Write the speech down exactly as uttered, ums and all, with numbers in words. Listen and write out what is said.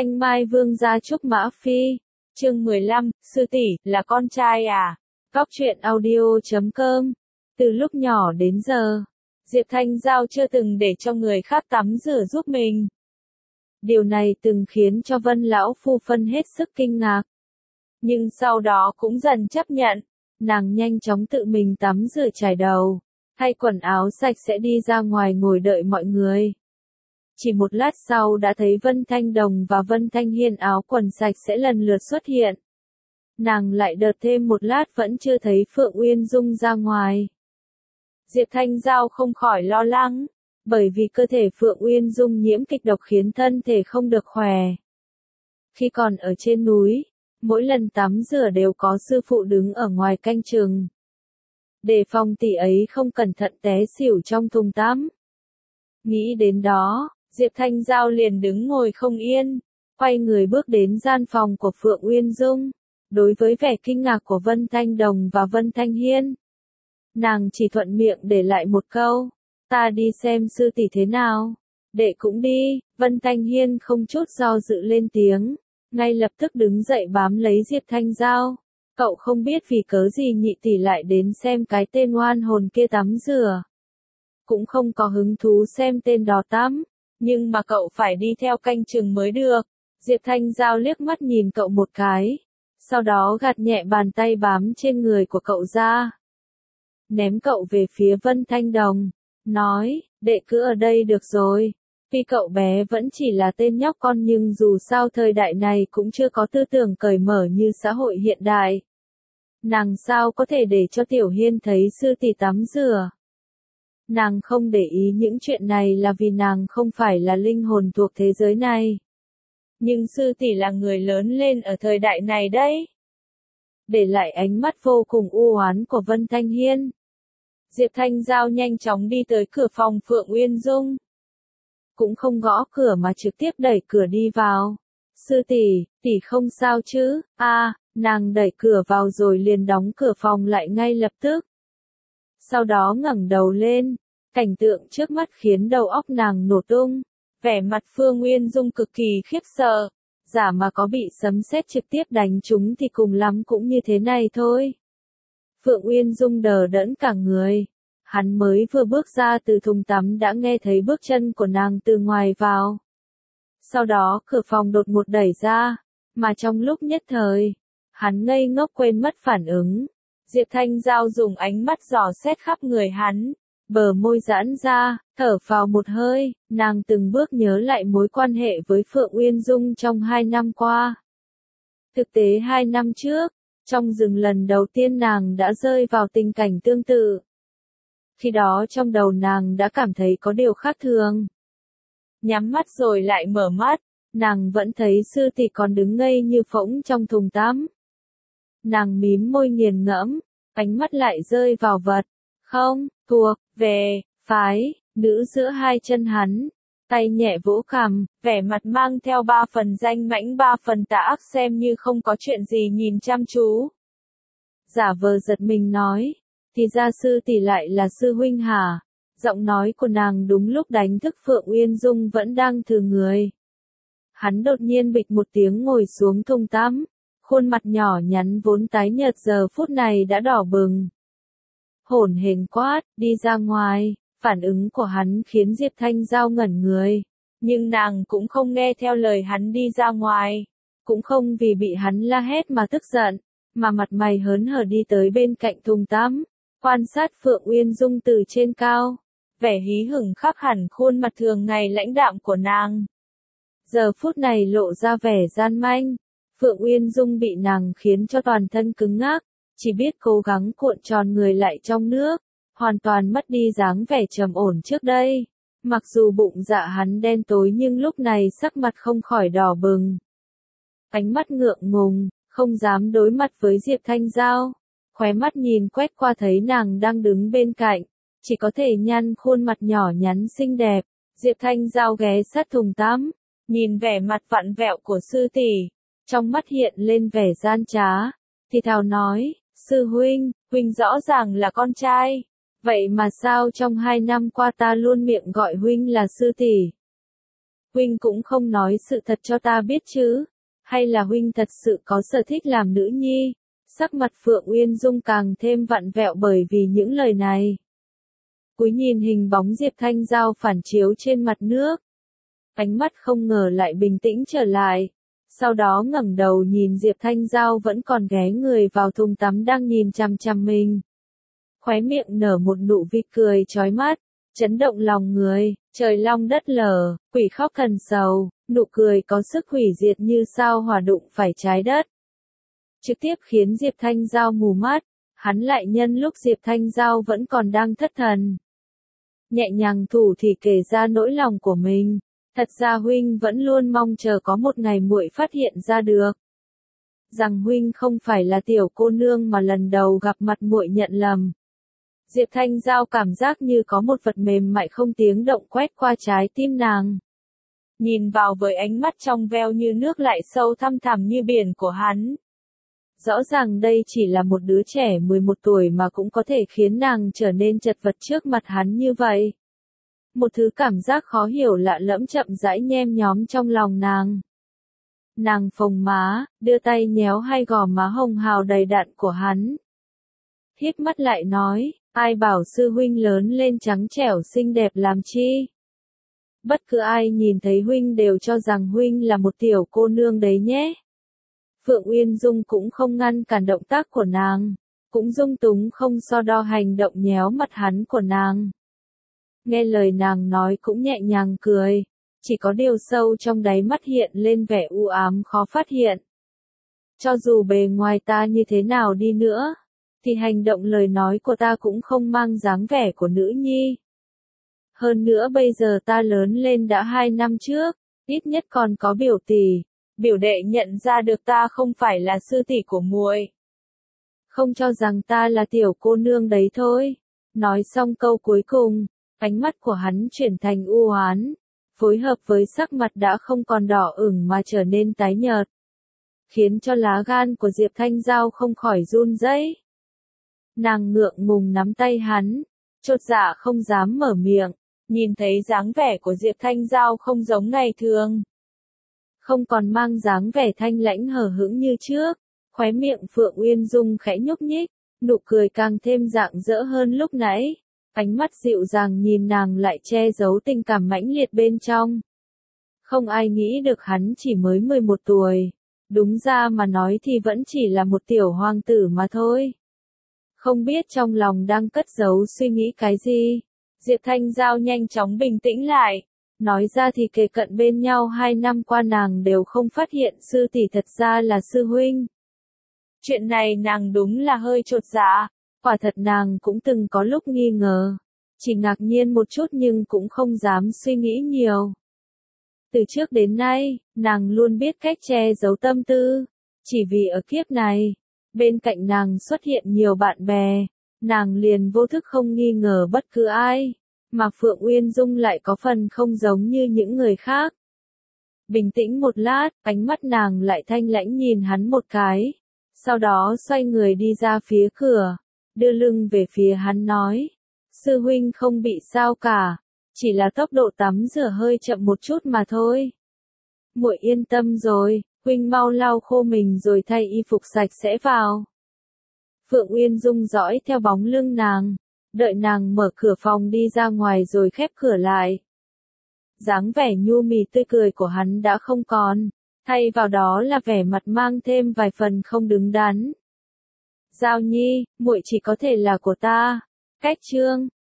Thanh Mai Vương gia Trúc Mã Phi. Chương mười lăm, sư tỷ, là con trai à? Góc truyện audio chấm com. Từ lúc nhỏ đến giờ, Diệp Thanh Giao chưa từng để cho người khác tắm rửa giúp mình. Điều này từng khiến cho Vân lão phu phân hết sức kinh ngạc. Nhưng sau đó cũng dần chấp nhận, nàng nhanh chóng tự mình tắm rửa chải đầu, thay quần áo sạch sẽ đi ra ngoài ngồi đợi mọi người. Chỉ một lát sau đã thấy Vân Thanh Đồng và Vân Thanh Hiên áo quần sạch sẽ lần lượt xuất hiện. Nàng lại đợi thêm một lát vẫn chưa thấy Phượng Uyên Dung ra ngoài. Diệp Thanh Giao không khỏi lo lắng, bởi vì cơ thể Phượng Uyên Dung nhiễm kịch độc khiến thân thể không được khỏe. Khi còn ở trên núi, mỗi lần tắm rửa đều có sư phụ đứng ở ngoài canh chừng, đề phòng tỷ ấy không cẩn thận té xỉu trong thùng tắm. Nghĩ đến đó, Diệp Thanh Giao liền đứng ngồi không yên, quay người bước đến gian phòng của Phượng Uyên Dung. Đối với vẻ kinh ngạc của Vân Thanh Đồng và Vân Thanh Hiên, nàng chỉ thuận miệng để lại một câu, ta đi xem sư tỷ thế nào. Đệ cũng đi. Vân Thanh Hiên không chút do dự lên tiếng, ngay lập tức đứng dậy bám lấy Diệp Thanh Giao. Cậu không biết vì cớ gì nhị tỷ lại đến xem cái tên oan hồn kia tắm rửa. Cũng không có hứng thú xem tên đó tắm, nhưng mà cậu phải đi theo canh chừng mới được. Diệp Thanh Giao liếc mắt nhìn cậu một cái, sau đó gạt nhẹ bàn tay bám trên người của cậu ra, ném cậu về phía Vân Thanh Đồng, nói, đệ cứ ở đây được rồi. Tuy cậu bé vẫn chỉ là tên nhóc con nhưng dù sao thời đại này cũng chưa có tư tưởng cởi mở như xã hội hiện đại. Nàng sao có thể để cho Tiểu Hiên thấy sư tỷ tắm rửa. Nàng không để ý những chuyện này là vì nàng không phải là linh hồn thuộc thế giới này. Nhưng sư tỷ là người lớn lên ở thời đại này đấy. Để lại ánh mắt vô cùng u oán của Vân Thanh Hiên, Diệp Thanh Giao nhanh chóng đi tới cửa phòng Phượng Uyên Dung. Cũng không gõ cửa mà trực tiếp đẩy cửa đi vào. Sư tỷ, tỷ không sao chứ? A, à, nàng đẩy cửa vào rồi liền đóng cửa phòng lại ngay lập tức. Sau đó ngẩng đầu lên, cảnh tượng trước mắt khiến đầu óc nàng nổ tung. Vẻ mặt Phượng Uyên Dung cực kỳ khiếp sợ, giả mà có bị sấm sét trực tiếp đánh trúng thì cùng lắm cũng như thế này thôi. Phượng Uyên Dung đờ đẫn cả người, hắn mới vừa bước ra từ thùng tắm đã nghe thấy bước chân của nàng từ ngoài vào. Sau đó cửa phòng đột ngột đẩy ra, mà trong lúc nhất thời, hắn ngây ngốc quên mất phản ứng. Diệp Thanh Giao dùng ánh mắt dò xét khắp người hắn, bờ môi giãn ra, thở phào một hơi, nàng từng bước nhớ lại mối quan hệ với Phượng Uyên Dung trong hai năm qua. Thực tế hai năm trước, trong rừng lần đầu tiên nàng đã rơi vào tình cảnh tương tự. Khi đó trong đầu nàng đã cảm thấy có điều khác thường. Nhắm mắt rồi lại mở mắt, nàng vẫn thấy sư tỷ còn đứng ngây như phỗng trong thùng tắm. Nàng mím môi nghiền ngẫm, ánh mắt lại rơi vào vật không thuộc về phái nữ giữa hai chân hắn, tay nhẹ vỗ cằm, vẻ mặt mang theo ba phần danh mãnh ba phần tà ác xem như không có chuyện gì nhìn chăm chú. Giả vờ giật mình nói, thì ra sư tỷ lại là sư huynh hả? Giọng nói của nàng đúng lúc đánh thức Phượng Uyên Dung vẫn đang thừ người. Hắn đột nhiên bịch một tiếng ngồi xuống thùng tắm, khuôn mặt nhỏ nhắn vốn tái nhợt giờ phút này đã đỏ bừng. Hổn hển quát, đi ra ngoài. Phản ứng của hắn khiến Diệp Thanh Giao ngẩn người, nhưng nàng cũng không nghe theo lời hắn đi ra ngoài, cũng không vì bị hắn la hét mà tức giận, mà mặt mày hớn hở đi tới bên cạnh thùng tắm, quan sát Phượng Uyên Dung từ trên cao, vẻ hí hửng khác hẳn khuôn mặt thường ngày lãnh đạm của nàng. Giờ phút này lộ ra vẻ gian manh, Phượng Uyên Dung bị nàng khiến cho toàn thân cứng ngắc, chỉ biết cố gắng cuộn tròn người lại trong nước, hoàn toàn mất đi dáng vẻ trầm ổn trước đây. Mặc dù bụng dạ hắn đen tối nhưng lúc này sắc mặt không khỏi đỏ bừng. Ánh mắt ngượng ngùng, không dám đối mặt với Diệp Thanh Giao, khóe mắt nhìn quét qua thấy nàng đang đứng bên cạnh, chỉ có thể nhăn khuôn mặt nhỏ nhắn xinh đẹp. Diệp Thanh Giao ghé sát thùng tắm, nhìn vẻ mặt vặn vẹo của sư tỷ, trong mắt hiện lên vẻ gian trá, thì thào nói, sư huynh, huynh rõ ràng là con trai, vậy mà sao trong hai năm qua ta luôn miệng gọi huynh là sư tỷ? huynh cũng không nói sự thật cho ta biết chứ, hay là huynh thật sự có sở thích làm nữ nhi? Sắc mặt Phượng Uyên Dung càng thêm vặn vẹo bởi vì những lời này. Cúi nhìn hình bóng Diệp Thanh Giao phản chiếu trên mặt nước. Ánh mắt không ngờ lại bình tĩnh trở lại. Sau đó ngẩng đầu nhìn Diệp Thanh Giao vẫn còn ghé người vào thùng tắm đang nhìn chằm chằm mình. Khóe miệng nở một nụ vi cười chói mắt, chấn động lòng người, trời long đất lở, quỷ khóc thần sầu, nụ cười có sức hủy diệt như sao hỏa đụng phải trái đất. Trực tiếp khiến Diệp Thanh Giao mù mắt, hắn lại nhân lúc Diệp Thanh Giao vẫn còn đang thất thần. Nhẹ nhàng thủ thì kể ra nỗi lòng của mình, thật ra huynh vẫn luôn mong chờ có một ngày muội phát hiện ra được. Rằng huynh không phải là tiểu cô nương mà lần đầu gặp mặt muội nhận lầm. Diệp Thanh Giao cảm giác như có một vật mềm mại không tiếng động quét qua trái tim nàng. Nhìn vào với ánh mắt trong veo như nước lại sâu thăm thẳm như biển của hắn. Rõ ràng đây chỉ là một đứa trẻ mười một tuổi mà cũng có thể khiến nàng trở nên chật vật trước mặt hắn như vậy. Một thứ cảm giác khó hiểu lạ lẫm chậm rãi nhem nhóm trong lòng nàng. Nàng phồng má, đưa tay nhéo hai gò má hồng hào đầy đặn của hắn. Híp mắt lại nói, ai bảo sư huynh lớn lên trắng trẻo xinh đẹp làm chi? Bất cứ ai nhìn thấy huynh đều cho rằng huynh là một tiểu cô nương đấy nhé. Phượng Uyên Dung cũng không ngăn cản động tác của nàng, cũng dung túng không so đo hành động nhéo mặt hắn của nàng. Nghe lời nàng nói cũng nhẹ nhàng cười, chỉ có điều sâu trong đáy mắt hiện lên vẻ u ám khó phát hiện. Cho dù bề ngoài ta như thế nào đi nữa, thì hành động lời nói của ta cũng không mang dáng vẻ của nữ nhi. Hơn nữa bây giờ ta lớn lên đã hai năm trước, ít nhất còn có biểu tỷ, biểu đệ nhận ra được ta không phải là sư tỷ của muội. Không cho rằng ta là tiểu cô nương đấy thôi. Nói xong câu cuối cùng, ánh mắt của hắn chuyển thành u oán, phối hợp với sắc mặt đã không còn đỏ ửng mà trở nên tái nhợt, khiến cho lá gan của Diệp Thanh Giao không khỏi run rẩy. Nàng ngượng ngùng nắm tay hắn, chột dạ không dám mở miệng, nhìn thấy dáng vẻ của Diệp Thanh Giao không giống ngày thường. Không còn mang dáng vẻ thanh lãnh hờ hững như trước, khóe miệng Phượng Uyên Dung khẽ nhúc nhích, nụ cười càng thêm rạng rỡ hơn lúc nãy, ánh mắt dịu dàng nhìn nàng lại che giấu tình cảm mãnh liệt bên trong. Không ai nghĩ được hắn chỉ mới mười một tuổi, đúng ra mà nói thì vẫn chỉ là một tiểu hoàng tử mà thôi. Không biết trong lòng đang cất giấu suy nghĩ cái gì, Diệp Thanh Giao nhanh chóng bình tĩnh lại. Nói ra thì kề cận bên nhau hai năm qua nàng đều không phát hiện sư tỷ thật ra là sư huynh. Chuyện này nàng đúng là hơi chột dạ, quả thật nàng cũng từng có lúc nghi ngờ, chỉ ngạc nhiên một chút nhưng cũng không dám suy nghĩ nhiều. Từ trước đến nay, nàng luôn biết cách che giấu tâm tư, chỉ vì ở kiếp này, bên cạnh nàng xuất hiện nhiều bạn bè, nàng liền vô thức không nghi ngờ bất cứ ai. Mà Phượng Uyên Dung lại có phần không giống như những người khác. Bình tĩnh một lát, ánh mắt nàng lại thanh lãnh nhìn hắn một cái. Sau đó xoay người đi ra phía cửa, đưa lưng về phía hắn nói. Sư huynh không bị sao cả, chỉ là tốc độ tắm rửa hơi chậm một chút mà thôi. Muội yên tâm rồi, huynh mau lau khô mình rồi thay y phục sạch sẽ vào. Phượng Uyên Dung dõi theo bóng lưng nàng. Đợi nàng mở cửa phòng đi ra ngoài rồi khép cửa lại. Dáng vẻ nhu mì tươi cười của hắn đã không còn, thay vào đó là vẻ mặt mang thêm vài phần không đứng đắn. Giao Nhi, muội chỉ có thể là của ta. Cách chương